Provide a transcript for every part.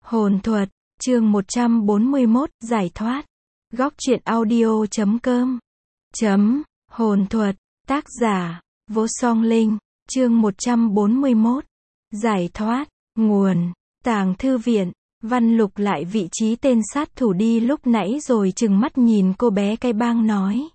Hồn thuật, chương 141, giải thoát. Góc truyện audio.com. Hồn thuật, tác giả, Vô Song Linh, chương 141. Giải thoát, nguồn, Tàng Thư Viện. Văn Lục lại vị trí tên sát thủ đi lúc nãy rồi trừng mắt nhìn cô bé cái bang nói.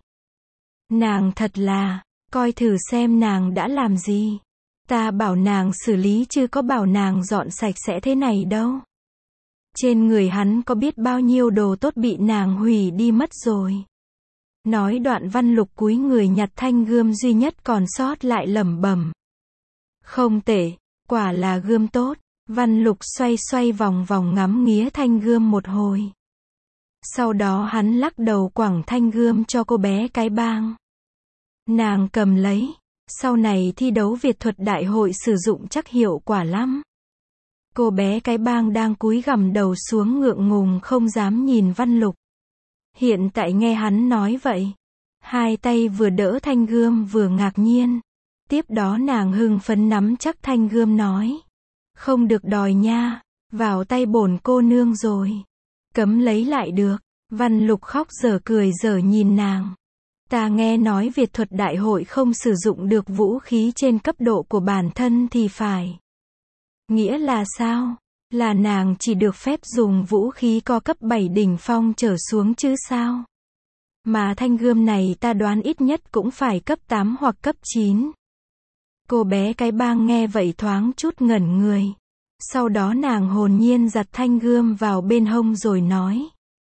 Nàng thật là, coi thử xem nàng đã làm gì. Ta bảo nàng xử lý chứ có bảo nàng dọn sạch sẽ thế này đâu. Trên người hắn có biết bao nhiêu đồ tốt bị nàng hủy đi mất rồi. Nói đoạn Văn Lục cúi người nhặt thanh gươm duy nhất còn sót lại lẩm bẩm. Không tệ, quả là gươm tốt. Văn Lục xoay xoay vòng vòng ngắm nghía thanh gươm một hồi. Sau đó hắn lắc đầu quẳng thanh gươm cho cô bé cái bang. Nàng cầm lấy, sau này thi đấu Việt thuật đại hội sử dụng chắc hiệu quả lắm. Cô bé cái bang đang cúi gằm đầu xuống ngượng ngùng không dám nhìn Văn Lục. Hiện tại nghe hắn nói vậy, hai tay vừa đỡ thanh gươm vừa ngạc nhiên. Tiếp đó nàng hưng phấn nắm chắc thanh gươm nói. Không được đòi nha, vào tay bổn cô nương rồi. Cấm lấy lại được. Văn Lục khóc dở cười dở nhìn nàng. Ta nghe nói Việt thuật đại hội không sử dụng được vũ khí trên cấp độ của bản thân thì phải. Nghĩa là sao? Là nàng chỉ được phép dùng vũ khí có cấp 7 đỉnh phong trở xuống chứ sao? Mà thanh gươm này ta đoán ít nhất cũng phải cấp 8 hoặc cấp 9. Cô bé cái bang nghe vậy thoáng chút ngẩn người. Sau đó nàng hồn nhiên giặt thanh gươm vào bên hông rồi nói.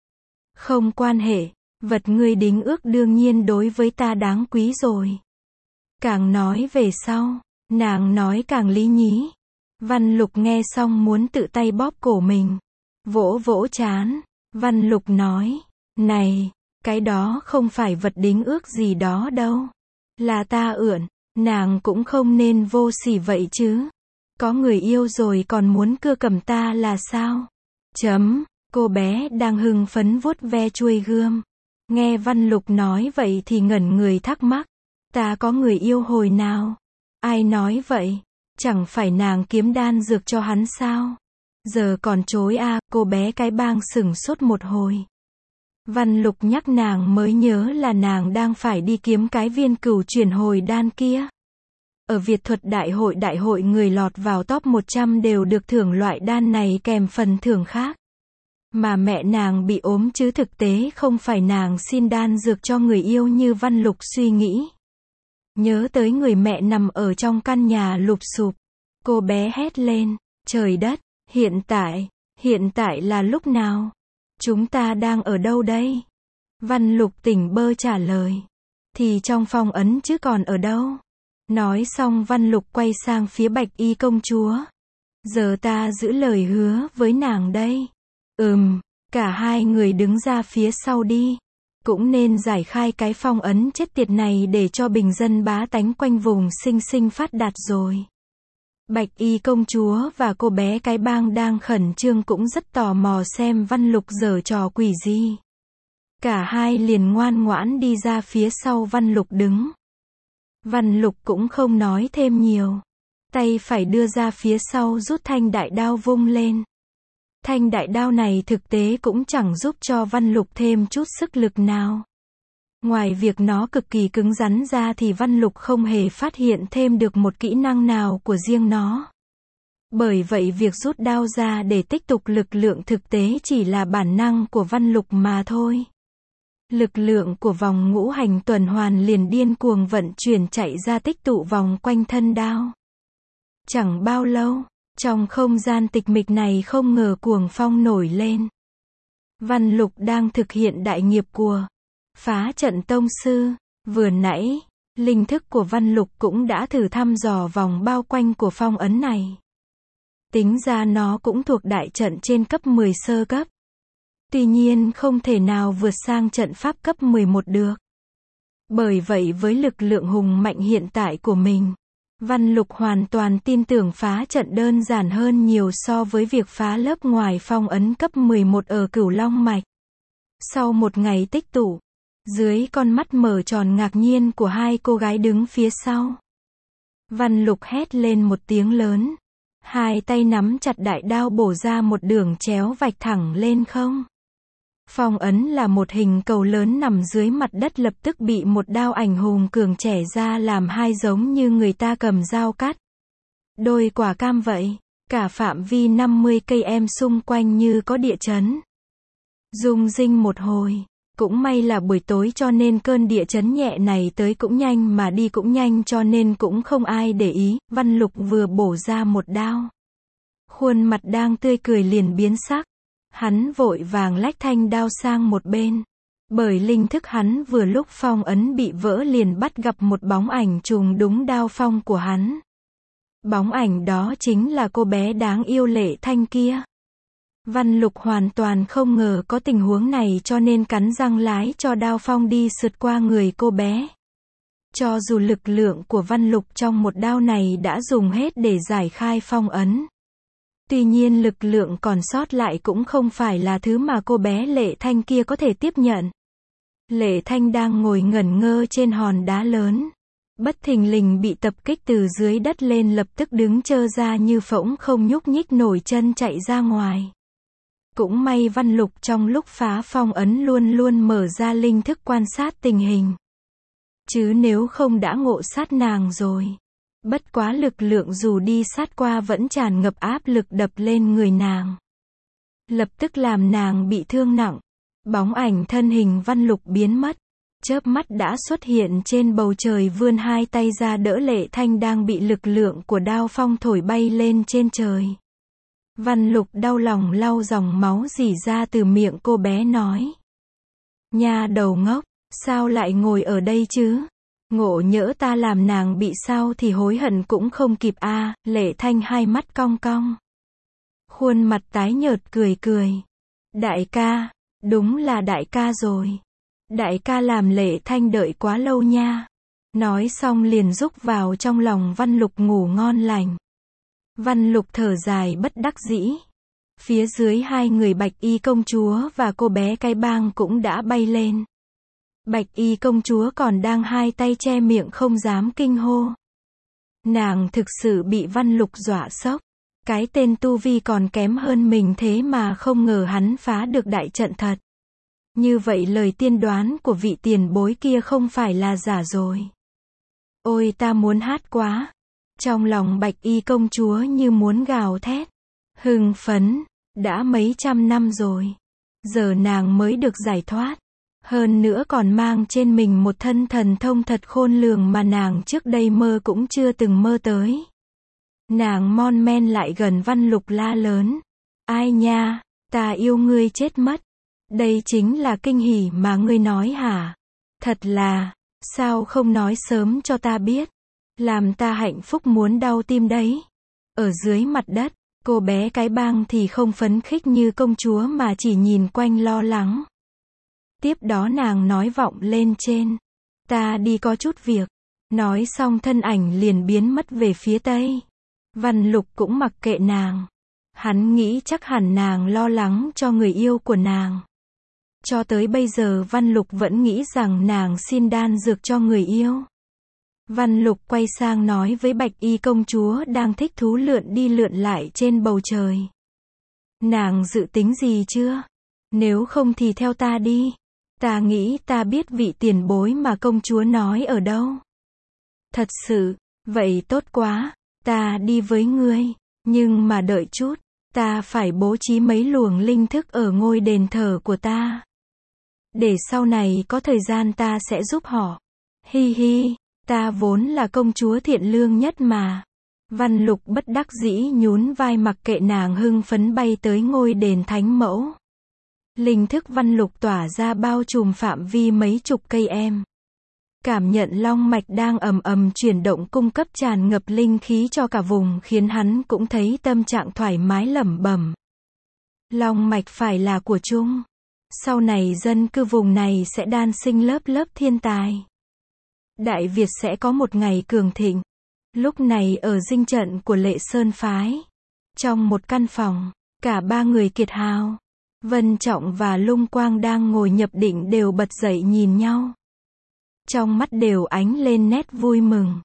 Không quan hệ, vật ngươi đính ước đương nhiên đối với ta đáng quý rồi. Càng nói về sau, nàng nói càng lý nhí. Văn Lục nghe xong muốn tự tay bóp cổ mình. Vỗ vỗ trán. Văn Lục nói. Này, cái đó không phải vật đính ước gì đó đâu. Là ta ượn. Nàng cũng không nên vô sỉ vậy chứ. Có người yêu rồi còn muốn cưa cầm ta là sao? Cô bé đang hưng phấn vuốt ve chuôi gươm. Nghe Văn Lục nói vậy thì ngẩn người thắc mắc. Ta có người yêu hồi nào? Ai nói vậy? Chẳng phải nàng kiếm đan dược cho hắn sao? Giờ còn chối à? Cô bé cái bang sửng sốt một hồi. Văn Lục nhắc nàng mới nhớ là nàng đang phải đi kiếm cái viên cửu chuyển hồi đan kia. Ở Việt thuật đại hội người lọt vào top 100 đều được thưởng loại đan này kèm phần thưởng khác. Mà mẹ nàng bị ốm chứ thực tế không phải nàng xin đan dược cho người yêu như Văn Lục suy nghĩ. Nhớ tới người mẹ nằm ở trong căn nhà lụp xụp. Cô bé hét lên, trời đất, hiện tại là lúc nào? Chúng ta đang ở đâu đây? Văn Lục tỉnh bơ trả lời. Thì trong phong ấn chứ còn ở đâu? Nói xong Văn Lục quay sang phía Bạch Y công chúa. Giờ ta giữ lời hứa với nàng đây. Cả hai người đứng ra phía sau đi. Cũng nên giải khai cái phong ấn chết tiệt này để cho bình dân bá tánh quanh vùng sinh phát đạt rồi. Bạch Y công chúa và cô bé cái bang đang khẩn trương cũng rất tò mò xem Văn Lục giở trò quỷ gì. Cả hai liền ngoan ngoãn đi ra phía sau Văn Lục đứng. Văn Lục cũng không nói thêm nhiều. Tay phải đưa ra phía sau rút thanh đại đao vung lên. Thanh đại đao này thực tế cũng chẳng giúp cho Văn Lục thêm chút sức lực nào. Ngoài việc nó cực kỳ cứng rắn ra thì Văn Lục không hề phát hiện thêm được một kỹ năng nào của riêng nó. Bởi vậy việc rút đao ra để tích tụ lực lượng thực tế chỉ là bản năng của Văn Lục mà thôi. Lực lượng của vòng ngũ hành tuần hoàn liền điên cuồng vận chuyển chạy ra tích tụ vòng quanh thân đao. Chẳng bao lâu, trong không gian tịch mịch này không ngờ cuồng phong nổi lên. Văn Lục đang thực hiện đại nghiệp của phá trận tông sư. Vừa nãy, linh thức của Văn Lục cũng đã thử thăm dò vòng bao quanh của phong ấn này. Tính ra nó cũng thuộc đại trận trên cấp 10 sơ cấp. Tuy nhiên không thể nào vượt sang trận pháp cấp 11 được. Bởi vậy với lực lượng hùng mạnh hiện tại của mình, Văn Lục hoàn toàn tin tưởng phá trận đơn giản hơn nhiều so với việc phá lớp ngoài phong ấn cấp 11 ở Cửu Long Mạch. Sau một ngày tích tụ, dưới con mắt mở tròn ngạc nhiên của hai cô gái đứng phía sau, Văn Lục hét lên một tiếng lớn. Hai tay nắm chặt đại đao bổ ra một đường chéo vạch thẳng lên không. Phong ấn là một hình cầu lớn nằm dưới mặt đất lập tức bị một đao ảnh hùng cường chẻ ra làm hai giống như người ta cầm dao cắt. Đôi quả cam vậy, cả phạm vi 50 cây em xung quanh như có địa chấn. Rung rinh một hồi, cũng may là buổi tối cho nên cơn địa chấn nhẹ này tới cũng nhanh mà đi cũng nhanh cho nên cũng không ai để ý, Văn Lục vừa bổ ra một đao. Khuôn mặt đang tươi cười liền biến sắc. Hắn vội vàng lách thanh đao sang một bên. Bởi linh thức hắn vừa lúc phong ấn bị vỡ liền bắt gặp một bóng ảnh trùng đúng đao phong của hắn. Bóng ảnh đó chính là cô bé đáng yêu Lệ Thanh kia. Văn Lục hoàn toàn không ngờ có tình huống này cho nên cắn răng lái cho đao phong đi sượt qua người cô bé. Cho dù lực lượng của Văn Lục trong một đao này đã dùng hết để giải khai phong ấn. Tuy nhiên lực lượng còn sót lại cũng không phải là thứ mà cô bé Lệ Thanh kia có thể tiếp nhận. Lệ Thanh đang ngồi ngẩn ngơ trên hòn đá lớn. Bất thình lình bị tập kích từ dưới đất lên lập tức đứng trơ ra như phỗng không nhúc nhích nổi chân chạy ra ngoài. Cũng may Văn Lục trong lúc phá phong ấn luôn luôn mở ra linh thức quan sát tình hình. Chứ nếu không đã ngộ sát nàng rồi. Bất quá lực lượng dù đi sát qua vẫn tràn ngập áp lực đập lên người nàng. Lập tức làm nàng bị thương nặng. Bóng ảnh thân hình Văn Lục biến mất. Chớp mắt đã xuất hiện trên bầu trời vươn hai tay ra đỡ Lệ Thanh đang bị lực lượng của đao phong thổi bay lên trên trời. Văn Lục đau lòng lau dòng máu rỉ ra từ miệng cô bé nói. Nha đầu ngốc, sao lại ngồi ở đây chứ? Ngộ nhỡ ta làm nàng bị sao thì hối hận cũng không kịp a. Lệ Thanh hai mắt cong cong. Khuôn mặt tái nhợt cười cười. Đại ca, đúng là đại ca rồi. Đại ca làm Lệ Thanh đợi quá lâu nha. Nói xong liền rúc vào trong lòng Văn Lục ngủ ngon lành. Văn Lục thở dài bất đắc dĩ. Phía dưới hai người Bạch Y công chúa và cô bé cái bang cũng đã bay lên. Bạch Y công chúa còn đang hai tay che miệng không dám kinh hô. Nàng thực sự bị Văn Lục dọa sốc. Cái tên tu vi còn kém hơn mình thế mà không ngờ hắn phá được đại trận thật. Như vậy lời tiên đoán của vị tiền bối kia không phải là giả rồi. Ôi ta muốn hát quá. Trong lòng Bạch Y công chúa như muốn gào thét. Hưng phấn, đã mấy trăm năm rồi. Giờ nàng mới được giải thoát. Hơn nữa còn mang trên mình một thân thần thông thật khôn lường mà nàng trước đây mơ cũng chưa từng mơ tới. Nàng mon men lại gần Văn Lục la lớn. Ai nha, ta yêu ngươi chết mất. Đây chính là kinh hỉ mà ngươi nói hả? Thật là, sao không nói sớm cho ta biết? Làm ta hạnh phúc muốn đau tim đấy. Ở dưới mặt đất, cô bé cái bang thì không phấn khích như công chúa mà chỉ nhìn quanh lo lắng. Tiếp đó nàng nói vọng lên trên. Ta đi có chút việc. Nói xong thân ảnh liền biến mất về phía tây. Văn Lục cũng mặc kệ nàng. Hắn nghĩ chắc hẳn nàng lo lắng cho người yêu của nàng. Cho tới bây giờ Văn Lục vẫn nghĩ rằng nàng xin đan dược cho người yêu. Văn Lục quay sang nói với Bạch Y công chúa đang thích thú lượn đi lượn lại trên bầu trời. Nàng dự tính gì chưa? Nếu không thì theo ta đi. Ta nghĩ ta biết vị tiền bối mà công chúa nói ở đâu. Thật sự, vậy tốt quá, ta đi với ngươi. Nhưng mà đợi chút, ta phải bố trí mấy luồng linh thức ở ngôi đền thờ của ta. Để sau này có thời gian ta sẽ giúp họ. Hi hi, ta vốn là công chúa thiện lương nhất mà. Văn Lục bất đắc dĩ nhún vai mặc kệ nàng hưng phấn bay tới ngôi đền thánh mẫu. Linh thức Văn Lục tỏa ra bao trùm phạm vi mấy chục cây em. Cảm nhận long mạch đang ầm ầm chuyển động cung cấp tràn ngập linh khí cho cả vùng khiến hắn cũng thấy tâm trạng thoải mái lẩm bẩm. Long mạch phải là của chung. Sau này dân cư vùng này sẽ đan sinh lớp lớp thiên tài. Đại Việt sẽ có một ngày cường thịnh. Lúc này ở dinh trận của Lệ Sơn Phái. Trong một căn phòng, cả ba người kiệt hào. Vân Trọng và Lung Quang đang ngồi nhập định đều bật dậy nhìn nhau. Trong mắt đều ánh lên nét vui mừng.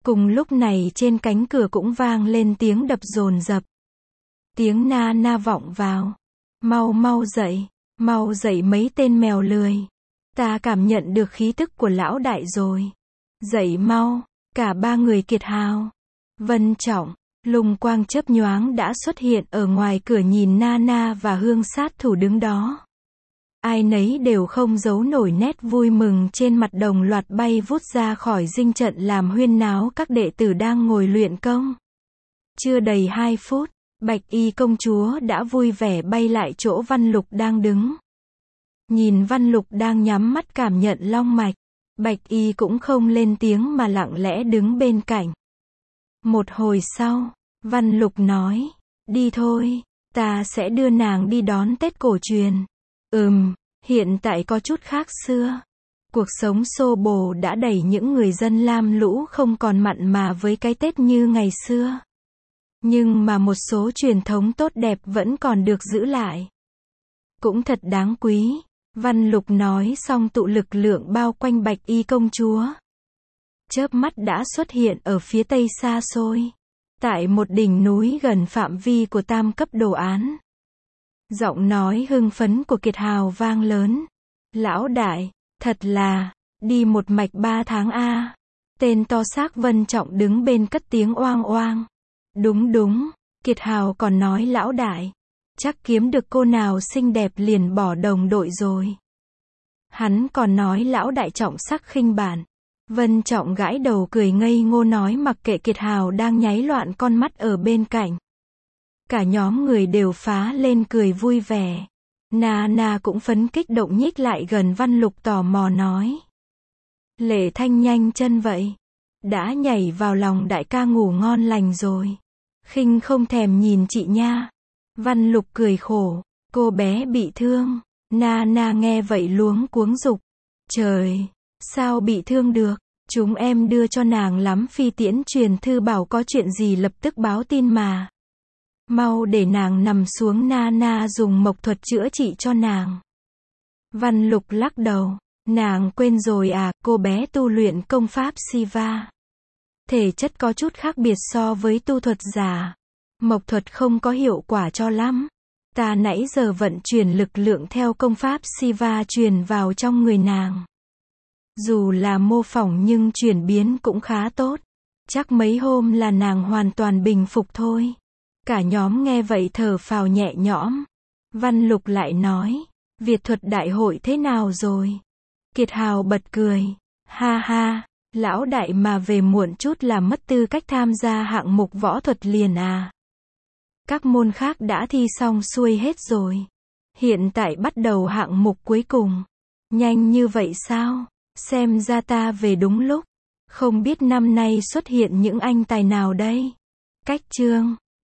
Cùng lúc này trên cánh cửa cũng vang lên tiếng đập dồn dập. Tiếng na na vọng vào. Mau mau dậy mấy tên mèo lười. Ta cảm nhận được khí tức của lão đại rồi. Dậy mau, cả ba người Kiệt Hào, Vân Trọng, Lùng Quang chớp nhoáng đã xuất hiện ở ngoài cửa nhìn Nana và Hương sát thủ đứng đó. Ai nấy đều không giấu nổi nét vui mừng trên mặt, đồng loạt bay vút ra khỏi dinh trận làm huyên náo các đệ tử đang ngồi luyện công. Chưa đầy 2 phút, Bạch Y công chúa đã vui vẻ bay lại chỗ Văn Lục đang đứng. Nhìn Văn Lục đang nhắm mắt cảm nhận long mạch, Bạch Y cũng không lên tiếng mà lặng lẽ đứng bên cạnh. Một hồi sau, Văn Lục nói, đi thôi, ta sẽ đưa nàng đi đón Tết cổ truyền. Hiện tại có chút khác xưa. Cuộc sống xô bồ đã đẩy những người dân lam lũ không còn mặn mà với cái Tết như ngày xưa. Nhưng mà một số truyền thống tốt đẹp vẫn còn được giữ lại. Cũng thật đáng quý. Văn Lục nói xong tụ lực lượng bao quanh Bạch Y công chúa. Chớp mắt đã xuất hiện ở phía tây xa xôi. Tại một đỉnh núi gần phạm vi của tam cấp đồ án. Giọng nói hưng phấn của Kiệt Hào vang lớn. Lão đại, thật là, đi một mạch 3 tháng a. Tên to xác Vân Trọng đứng bên cất tiếng oang oang. Đúng, Kiệt Hào còn nói lão đại, chắc kiếm được cô nào xinh đẹp liền bỏ đồng đội rồi. Hắn còn nói lão đại trọng sắc khinh bản. Vân Trọng gãi đầu cười ngây ngô nói mặc kệ Kiệt Hào đang nháy loạn con mắt ở bên cạnh. Cả nhóm người đều phá lên cười vui vẻ. Nana cũng phấn kích động nhích lại gần Văn Lục tò mò nói. Lệ Thanh nhanh chân vậy. Đã nhảy vào lòng đại ca ngủ ngon lành rồi. Khinh không thèm nhìn chị nha. Văn Lục cười khổ. Cô bé bị thương. Nana nghe vậy luống cuống dục. Trời, sao bị thương được? Chúng em đưa cho nàng lắm phi tiễn truyền thư bảo có chuyện gì lập tức báo tin mà. Mau để nàng nằm xuống, Nana dùng mộc thuật chữa trị cho nàng. Văn Lục lắc đầu. Nàng quên rồi à, cô bé tu luyện công pháp Siva. Thể chất có chút khác biệt so với tu thuật giả. Mộc thuật không có hiệu quả cho lắm. Ta nãy giờ vận chuyển lực lượng theo công pháp Siva truyền vào trong người nàng. Dù là mô phỏng nhưng chuyển biến cũng khá tốt. Chắc mấy hôm là nàng hoàn toàn bình phục thôi. Cả nhóm nghe vậy thở phào nhẹ nhõm. Văn Lục lại nói, Việt thuật đại hội thế nào rồi? Kiệt Hào bật cười. Ha ha, lão đại mà về muộn chút là mất tư cách tham gia hạng mục võ thuật liền à? Các môn khác đã thi xong xuôi hết rồi. Hiện tại bắt đầu hạng mục cuối cùng. Nhanh như vậy sao? Xem ra ta về đúng lúc. Không biết năm nay xuất hiện những anh tài nào đây? Cách chương